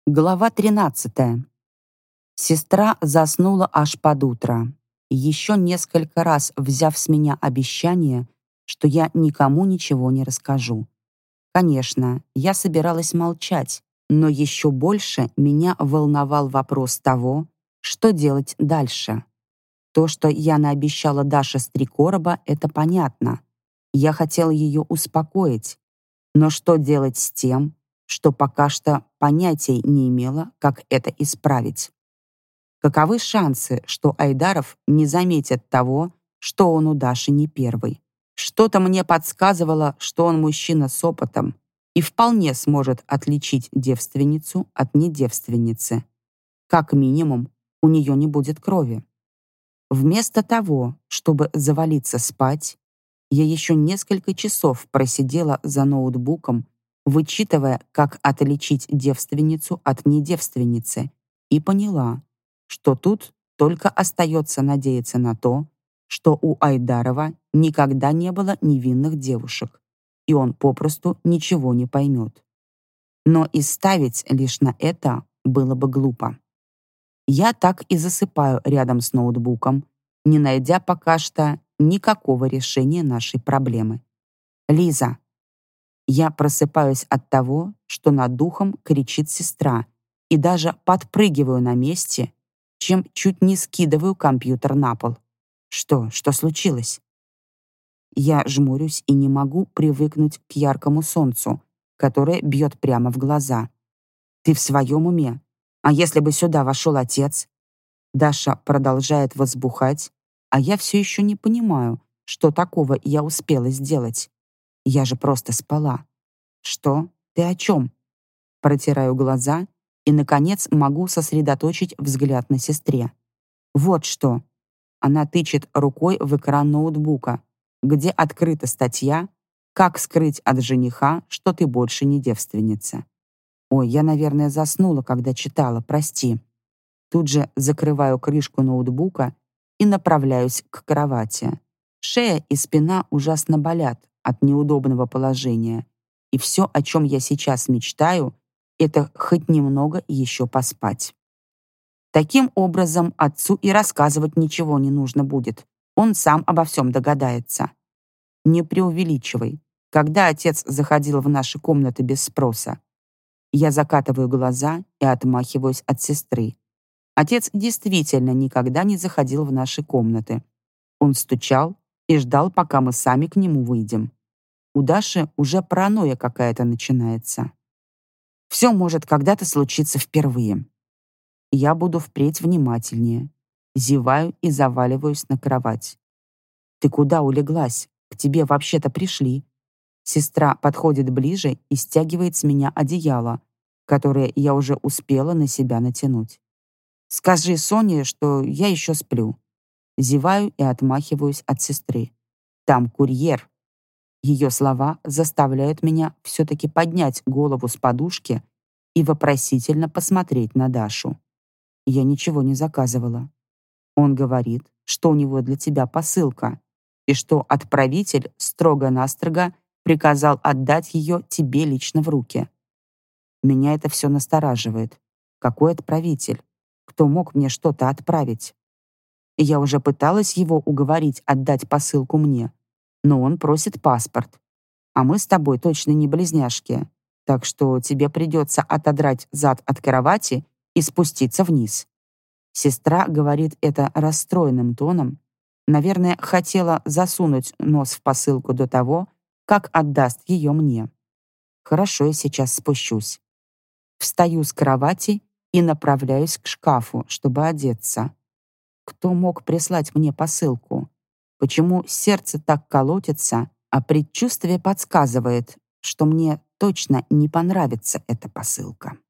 Глава 13. Сестра заснула аж под утро, еще несколько раз взяв с меня обещание, что я никому ничего не расскажу. Конечно, я собиралась молчать, но еще больше меня волновал вопрос того, что делать дальше. То, что я наобещала Даше с 3 короба, это понятно. Я хотела ее успокоить. Но что делать с тем, что пока что понятия не имела, как это исправить? Каковы шансы, что Айдаров не заметит того, что он у Даши не первый? Что-то мне подсказывало, что он мужчина с опытом и вполне сможет отличить девственницу от недевственницы. Как минимум, у нее не будет крови. Вместо того, чтобы завалиться спать, я еще несколько часов просидела за ноутбуком, вычитывая, как отличить девственницу от недевственницы, и поняла, что тут только остается надеяться на то, что у Айдарова никогда не было невинных девушек, и он попросту ничего не поймет. Но и ставить лишь на это было бы глупо. Я так и засыпаю рядом с ноутбуком, не найдя пока что никакого решения нашей проблемы. «Лиза!» Я просыпаюсь от того, что над духом кричит сестра, и даже подпрыгиваю на месте, чем чуть не скидываю компьютер на пол. Что случилось? Я жмурюсь и не могу привыкнуть к яркому солнцу, которое бьет прямо в глаза. «Ты в своем уме? А если бы сюда вошел отец?» Даша продолжает возбухать, а я все еще не понимаю, что такого я успела сделать. Я же просто спала. «Что? Ты о чем?» Протираю глаза и, наконец, могу сосредоточить взгляд на сестре. «Вот что!» Она тычет рукой в экран ноутбука, где открыта статья «Как скрыть от жениха, что ты больше не девственница». Ой, я, наверное, заснула, когда читала, прости. Тут же закрываю крышку ноутбука и направляюсь к кровати. Шея и спина ужасно болят от неудобного положения, и все, о чем я сейчас мечтаю, это хоть немного еще поспать. Таким образом, отцу и рассказывать ничего не нужно будет. Он сам обо всем догадается. Не преувеличивай. Когда отец заходил в наши комнаты без спроса, я закатываю глаза и отмахиваюсь от сестры. Отец действительно никогда не заходил в наши комнаты. Он стучал и ждал, пока мы сами к нему выйдем. У Даши уже паранойя какая-то начинается. Все может когда-то случиться впервые. Я буду впредь внимательнее. Зеваю и заваливаюсь на кровать. «Ты куда улеглась? К тебе вообще-то пришли». Сестра подходит ближе и стягивает с меня одеяло, которое я уже успела на себя натянуть. «Скажи Соне, что я еще сплю». Зеваю и отмахиваюсь от сестры. «Там курьер». Ее слова заставляют меня все-таки поднять голову с подушки и вопросительно посмотреть на Дашу. Я ничего не заказывала. Он говорит, что у него для тебя посылка, и что отправитель строго-настрого приказал отдать ее тебе лично в руки. Меня это все настораживает. Какой отправитель? Кто мог мне что-то отправить? Я уже пыталась его уговорить отдать посылку мне, но он просит паспорт. А мы с тобой точно не близняшки, так что тебе придется отодрать зад от кровати и спуститься вниз. Сестра говорит это расстроенным тоном. Наверное, хотела засунуть нос в посылку до того, как отдаст ее мне. Хорошо, я сейчас спущусь. Встаю с кровати и направляюсь к шкафу, чтобы одеться. Кто мог прислать мне посылку? Почему сердце так колотится, а предчувствие подсказывает, что мне точно не понравится эта посылка?